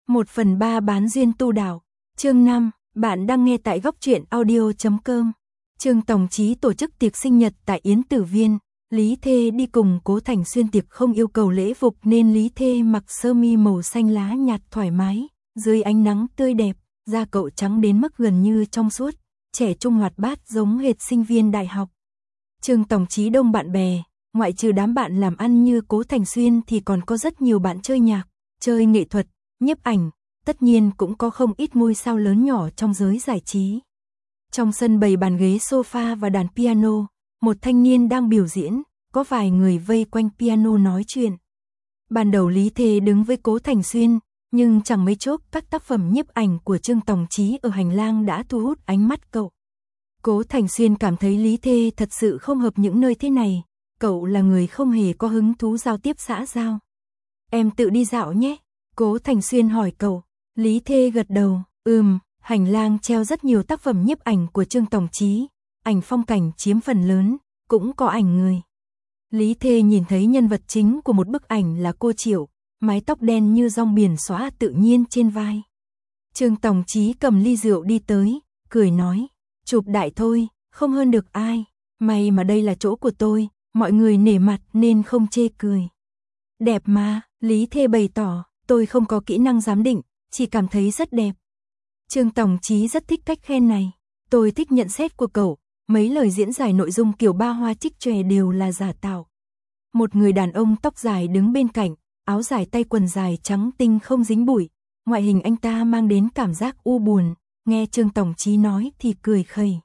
1/3 bán duyên tu đạo. Chương 5, bạn đang nghe tại góc truyện audio.com. Trương Tòng Chí tổ chức tiệc sinh nhật tại Yến Tử Viên, Lý Thê đi cùng Cố Thành Xuyên. Tiệc không yêu cầu lễ phục nên Lý Thê mặc sơ mi màu xanh lá nhạt thoải mái, dưới ánh nắng tươi đẹp, da cậu trắng đến mức gần như trong suốt, trẻ trung hoạt bát giống hệt sinh viên đại học. Trương Tòng Chí đông bạn bè, ngoại trừ đám bạn làm ăn như Cố Thành Xuyên thì còn có rất nhiều bạn chơi nhạc, chơi nghệ thuật, nhiếp ảnh, tất nhiên cũng có không ít ngôi sao lớn nhỏ trong giới giải trí. Trong sân bày bàn ghế sofa và đàn piano, một thanh niên đang biểu diễn, có vài người vây quanh piano nói chuyện. Ban đầu Lý Thê đứng với Cố Thành Xuyên, nhưng chẳng mấy chốc các tác phẩm nhiếp ảnh của Trương Tòng Chí ở hành lang đã thu hút ánh mắt cậu. Cố Thành Xuyên cảm thấy Lý Thê thật sự không hợp những nơi thế này, cậu là người không hề có hứng thú giao tiếp xã giao. Em tự đi dạo nhé, Cố Thành Xuyên hỏi cậu. Lý Thê gật đầu, hành lang treo rất nhiều tác phẩm nhiếp ảnh của Trương Tòng Chí, ảnh phong cảnh chiếm phần lớn, cũng có ảnh người. Lý Thê nhìn thấy nhân vật chính của một bức ảnh là cô Triệu, mái tóc đen như rong biển xõa tự nhiên trên vai. Trương Tòng Chí cầm ly rượu đi tới, cười nói, chụp đại thôi, không hơn được ai, may mà đây là chỗ của tôi, mọi người nể mặt nên không chê cười. Đẹp mà, Lý Thê bày tỏ, tôi không có kỹ năng giám định, chỉ cảm thấy rất đẹp. Trương Tòng Chí rất thích cách khen này, tôi thích nhận xét của cậu, mấy lời diễn giải nội dung kiểu ba hoa trích chòe đều là giả tạo. Một người đàn ông tóc dài đứng bên cạnh, áo dài tay quần dài trắng tinh không dính bụi, ngoại hình anh ta mang đến cảm giác u buồn, nghe Trương Tòng Chí nói thì cười khẩy.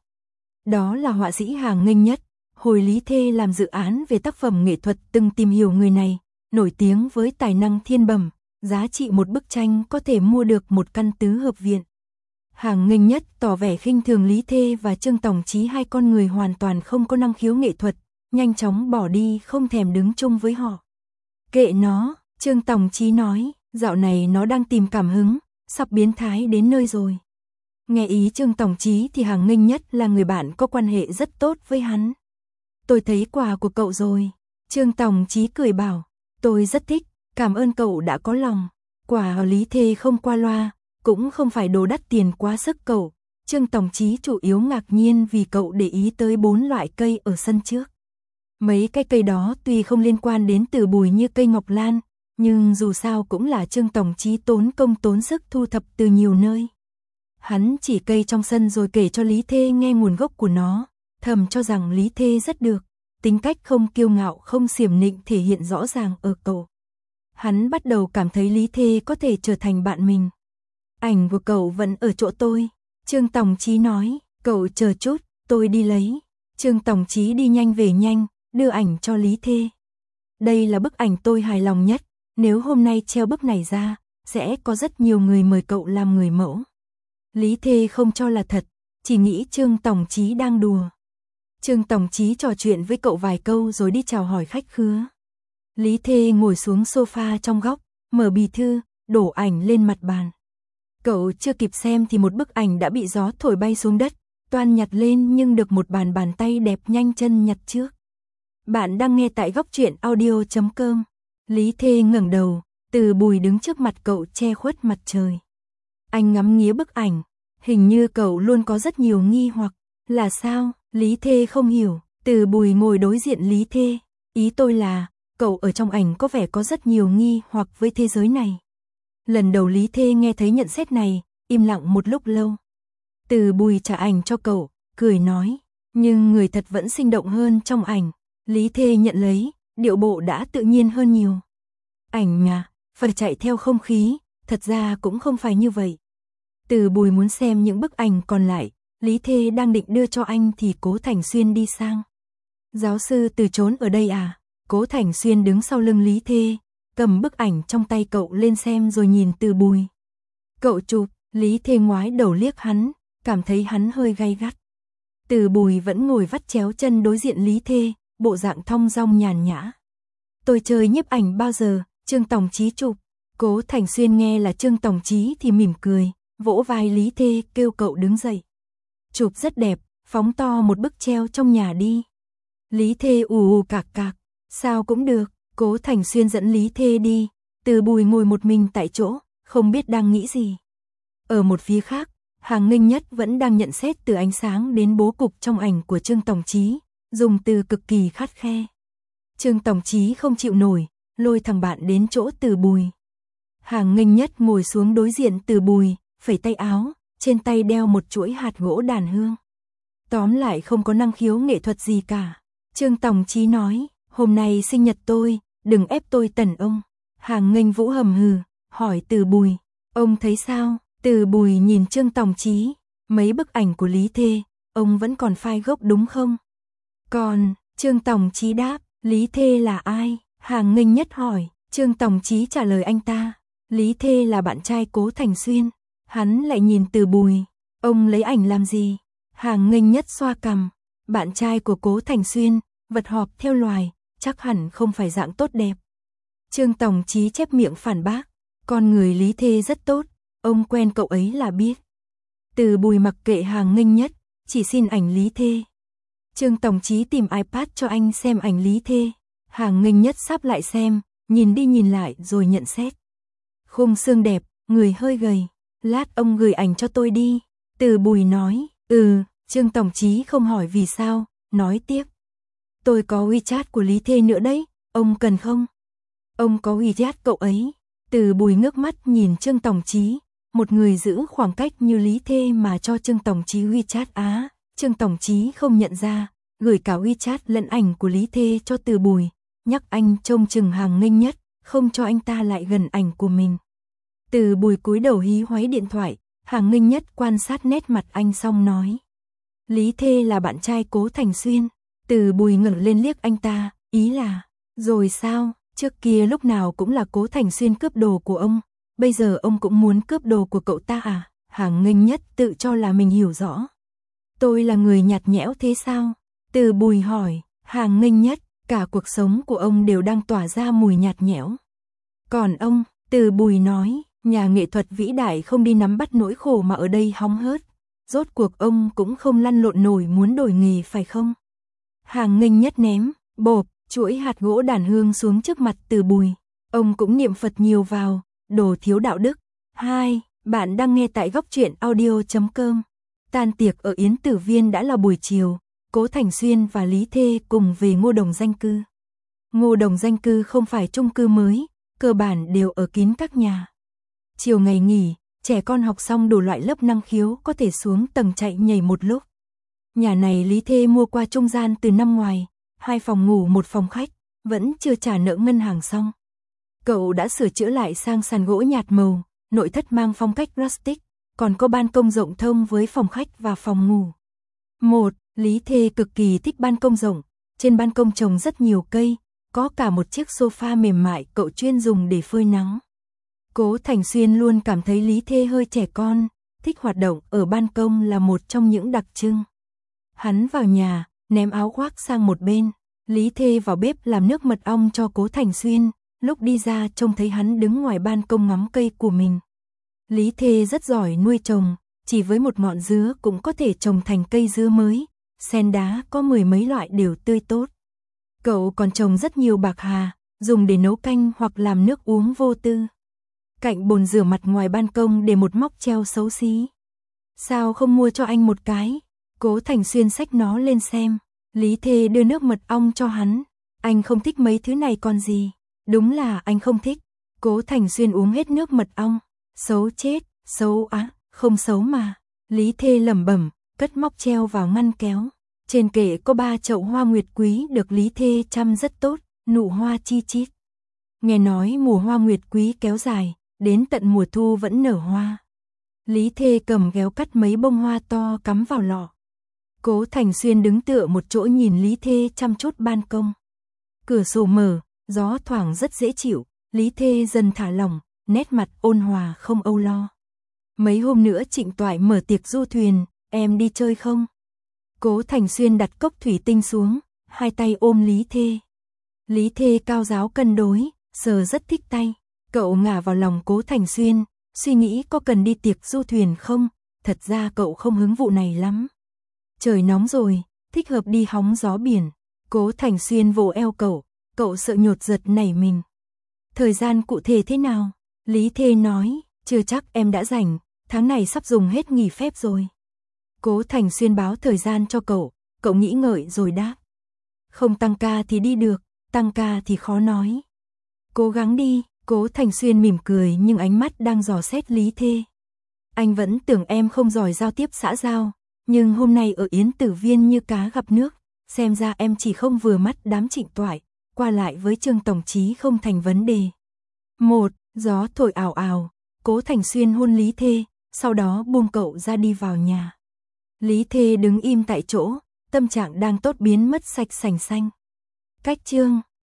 Đó là họa sĩ Hàng Nghênh Nhất, hồi Lý Thê làm dự án về tác phẩm nghệ thuật từng tìm hiểu người này, nổi tiếng với tài năng thiên bẩm, giá trị một bức tranh có thể mua được một căn tứ hợp viện. Hàng Nghênh Nhất tỏ vẻ khinh thường Lý Thê và Trương Tòng Chí, hai con người hoàn toàn không có năng khiếu nghệ thuật, nhanh chóng bỏ đi không thèm đứng chung với họ. Kệ nó, Trương Tòng Chí nói, dạo này nó đang tìm cảm hứng, sắp biến thái đến nơi rồi. Nghe ý Trương Tòng Chí thì Hàng Nghênh Nhất là người bạn có quan hệ rất tốt với hắn. Tôi thấy quà của cậu rồi. Trương Tòng Chí cười bảo, tôi rất thích, cảm ơn cậu đã có lòng. Quà ở Lý Thê không qua loa, cũng không phải đồ đắt tiền quá sức cậu. Trương Tòng Chí chủ yếu ngạc nhiên vì cậu để ý tới 4 loại cây ở sân trước. Mấy cái cây đó tuy không liên quan đến Từ Bùi như cây ngọc lan, nhưng dù sao cũng là Trương Tòng Chí tốn công tốn sức thu thập từ nhiều nơi. Hắn chỉ cây trong sân rồi kể cho Lý Thê nghe nguồn gốc của nó, thầm cho rằng Lý Thê rất được, tính cách không kiêu ngạo không xiểm nịnh thể hiện rõ ràng ở cậu. Hắn bắt đầu cảm thấy Lý Thê có thể trở thành bạn mình. Ảnh của cậu vẫn ở chỗ tôi, Trương Tòng Chí nói, cậu chờ chút, tôi đi lấy. Trương Tòng Chí đi nhanh về nhanh, đưa ảnh cho Lý Thê. Đây là bức ảnh tôi hài lòng nhất, nếu hôm nay treo bức này ra, sẽ có rất nhiều người mời cậu làm người mẫu. Lý Thê không cho là thật, chỉ nghĩ Trương Tòng Chí đang đùa. Trương Tòng Chí trò chuyện với cậu vài câu rồi đi chào hỏi khách khứa. Lý Thê ngồi xuống sofa trong góc, mở bì thư, đổ ảnh lên mặt bàn. Cậu chưa kịp xem thì một bức ảnh đã bị gió thổi bay xuống đất, toan nhặt lên nhưng được một bàn tay đẹp nhanh chân nhặt trước. Bạn đang nghe tại góc truyện audio.com. Lý Thê ngẩng đầu, Từ Bùi đứng trước mặt cậu che khuất mặt trời. Anh ngắm nghía bức ảnh, hình như cậu luôn có rất nhiều nghi hoặc. Là sao? Lý Thê không hiểu. Từ Bùi ngồi đối diện Lý Thê. Ý tôi là, cậu ở trong ảnh có vẻ có rất nhiều nghi hoặc với thế giới này. Lần đầu Lý Thê nghe thấy nhận xét này, im lặng một lúc lâu. Từ Bùi trả ảnh cho cậu, cười nói, nhưng người thật vẫn sinh động hơn trong ảnh. Lý Thê nhận lấy, điệu bộ đã tự nhiên hơn nhiều. Ảnh mà, phải chạy theo không khí, thật ra cũng không phải như vậy. Từ Bùi muốn xem những bức ảnh còn lại, Lý Thê đang định đưa cho anh thì Cố Thành Xuyên đi sang. Giáo sư Từ trốn ở đây à? Cố Thành Xuyên đứng sau lưng Lý Thê, cầm bức ảnh trong tay cậu lên xem rồi nhìn Từ Bùi. Cậu chụp, Lý Thê ngoái đầu liếc hắn, cảm thấy hắn hơi gay gắt. Từ Bùi vẫn ngồi vắt chéo chân đối diện Lý Thê, bộ dạng thong dong nhàn nhã. Tôi chơi nhiếp ảnh bao giờ, Trương Tòng Chí chụp. Cố Thành Xuyên nghe là Trương Tòng Chí thì mỉm cười, vỗ vai Lý Thê kêu cậu đứng dậy. Chụp rất đẹp, phóng to một bức treo trong nhà đi. Lý Thê ù cạc cạc, sao cũng được. Cố Thành Xuyên dẫn Lý Thê đi, Từ Bùi ngồi một mình tại chỗ, không biết đang nghĩ gì. Ở một phía khác, Hàng Nghênh Nhất vẫn đang nhận xét từ ánh sáng đến bố cục trong ảnh của Trương Tổng Chí, dùng từ cực kỳ khắt khe. Trương Tổng Chí không chịu nổi, lôi thằng bạn đến chỗ Từ Bùi. Hàng Nghênh Nhất ngồi xuống đối diện Từ Bùi, phẩy tay áo, trên tay đeo một chuỗi hạt gỗ đàn hương. Tóm lại không có năng khiếu nghệ thuật gì cả. Trương Tổng Chí nói, hôm nay sinh nhật tôi, đừng ép tôi tẩn ông. Hàng Nghênh Vũ hầm hừ, hỏi Từ Bùi, ông thấy sao? Từ Bùi nhìn Trương Tổng Chí, mấy bức ảnh của Lý Thê, ông vẫn còn file gốc đúng không? Còn, Trương Tổng Chí đáp, Lý Thê là ai? Hàng Nghênh Nhất hỏi, Trương Tổng Chí trả lời anh ta, Lý Thê là bạn trai Cố Thành Xuyên. Hắn lại nhìn Từ Bùi, ông lấy ảnh làm gì? Hàng Nghênh Nhất xoa cằm, bạn trai của Cố Thành Xuyên, vật họp theo loài, chắc hẳn không phải dạng tốt đẹp. Trương Tổng Chí chép miệng phản bác, con người Lý Thê rất tốt, ông quen cậu ấy là biết. Từ Bùi mặc kệ Hàng Nghênh Nhất, chỉ xin ảnh Lý Thê. Trương Tổng Chí tìm iPad cho anh xem ảnh Lý Thê. Hàng Nghênh Nhất sắp lại xem, nhìn đi nhìn lại rồi nhận xét. Khung xương đẹp, người hơi gầy, lát ông gửi ảnh cho tôi đi. Từ Bùi nói, Trương Tổng Chí không hỏi vì sao, nói tiếp. Tôi có WeChat của Lý Thê nữa đấy, ông cần không? Ông có WeChat cậu ấy. Từ Bùi ngước mắt nhìn Trương Tổng Chí, một người giữ khoảng cách như Lý Thê mà cho Trương Tổng Chí WeChat á. Trương Tổng Chí không nhận ra, gửi cả WeChat lẫn ảnh của Lý Thê cho Từ Bùi, nhắc anh trông chừng Hàng Nghênh Nhất, không cho anh ta lại gần ảnh của mình. Từ Bùi cúi đầu hí hoáy điện thoại, Hàng Nghênh Nhất quan sát nét mặt anh xong nói. Lý Thê là bạn trai Cố Thành Xuyên. Từ Bùi ngẩng lên liếc anh ta, ý là, rồi sao, trước kia lúc nào cũng là Cố Thành Xuyên cướp đồ của ông, bây giờ ông cũng muốn cướp đồ của cậu ta à? Hàng Nghênh Nhất tự cho là mình hiểu rõ. Tôi là người nhạt nhẽo thế sao? Từ Bùi hỏi, Hàng Nghênh Nhất, cả cuộc sống của ông đều đang tỏa ra mùi nhạt nhẽo. Còn ông, Từ Bùi nói, nhà nghệ thuật vĩ đại không đi nắm bắt nỗi khổ mà ở đây hóng hớt. Rốt cuộc ông cũng không lăn lộn nổi muốn đổi nghề phải không? Hàng Nghênh Nhất ném, bộp, chuỗi hạt gỗ đàn hương xuống trước mặt Từ Bùi. Ông cũng niệm Phật nhiều vào, đồ thiếu đạo đức. 2. Bạn đang nghe tại góc truyện audio.com. Tan tiệc ở Yến Tử Viên đã là buổi chiều, Cố Thành Xuyên và Lý Thê cùng về Ngô Đồng Danh Cư. Ngô Đồng Danh Cư không phải chung cư mới, cơ bản đều ở kín các nhà. Chiều ngày nghỉ, trẻ con học xong đủ loại lớp năng khiếu có thể xuống tầng chạy nhảy một lúc. Nhà này Lý Thê mua qua trung gian từ năm ngoài, 2 phòng ngủ 1 phòng khách, vẫn chưa trả nợ ngân hàng xong. Cậu đã sửa chữa lại sang sàn gỗ nhạt màu, nội thất mang phong cách rustic, còn có ban công rộng thông với phòng khách và phòng ngủ. Lý Thê cực kỳ thích ban công rộng, trên ban công trồng rất nhiều cây, có cả một chiếc sofa mềm mại cậu chuyên dùng để phơi nắng. Cố Thành Xuyên luôn cảm thấy Lý Thê hơi trẻ con, thích hoạt động ở ban công là một trong những đặc trưng. Hắn vào nhà, ném áo khoác sang một bên, Lý Thê vào bếp làm nước mật ong cho Cố Thành Xuyên, lúc đi ra trông thấy hắn đứng ngoài ban công ngắm cây của mình. Lý Thê rất giỏi nuôi trồng, chỉ với một ngọn dứa cũng có thể trồng thành cây dứa mới, sen đá có 10 mấy loại đều tươi tốt. Cậu còn trồng rất nhiều bạc hà, dùng để nấu canh hoặc làm nước uống vô tư. Cạnh bồn rửa mặt ngoài ban công để một móc treo xấu xí. Sao không mua cho anh một cái? Cố Thành Xuyên xách nó lên xem. Lý Thê đưa nước mật ong cho hắn. Anh không thích mấy thứ này còn gì. Đúng là anh không thích. Cố Thành Xuyên uống hết nước mật ong. Xấu chết, xấu á, không xấu mà. Lý Thê lẩm bẩm, cất móc treo vào ngăn kéo. Trên kệ có 3 chậu hoa nguyệt quý được Lý Thê chăm rất tốt, nụ hoa chi chít. Nghe nói mùa hoa nguyệt quý kéo dài, đến tận mùa thu vẫn nở hoa. Lý Thê cầm kéo cắt mấy bông hoa to cắm vào lọ. Cố Thành Xuyên đứng tựa một chỗ nhìn Lý Thê chăm chút ban công. Cửa sổ mở, gió thoảng rất dễ chịu, Lý Thê dần thả lỏng, nét mặt ôn hòa không âu lo. Mấy hôm nữa Trịnh Toại mở tiệc du thuyền, em đi chơi không? Cố Thành Xuyên đặt cốc thủy tinh xuống, hai tay ôm Lý Thê. Lý Thê cao giáo cân đối, sờ rất thích tay. Cậu ngả vào lòng Cố Thành Xuyên, suy nghĩ có cần đi tiệc du thuyền không? Thật ra cậu không hứng vụ này lắm. Trời nóng rồi, thích hợp đi hóng gió biển. Cố Thành Xuyên vỗ eo cậu sợ nhột giật nảy mình. Thời gian cụ thể thế nào? Lý Thê nói, Chưa chắc em đã rảnh, tháng này sắp dùng hết nghỉ phép rồi. Cố Thành Xuyên báo thời gian cho cậu nghĩ ngợi rồi đáp. Không tăng ca thì đi được, tăng ca thì khó nói. Cố gắng đi, Cố Thành Xuyên mỉm cười nhưng ánh mắt đang dò xét Lý Thê. Anh vẫn tưởng em không giỏi giao tiếp xã giao, nhưng hôm nay ở Yến Tử Viên như cá gặp nước, xem ra em chỉ không vừa mắt đám Trịnh Toại, qua lại với Trương tổng chí không thành vấn đề. Gió thổi ào ào, Cố Thành Xuyên hôn Lý Thê, sau đó buông cậu ra đi vào nhà. Lý Thê đứng im tại chỗ, tâm trạng đang tốt biến mất sạch sành xanh. Cách chương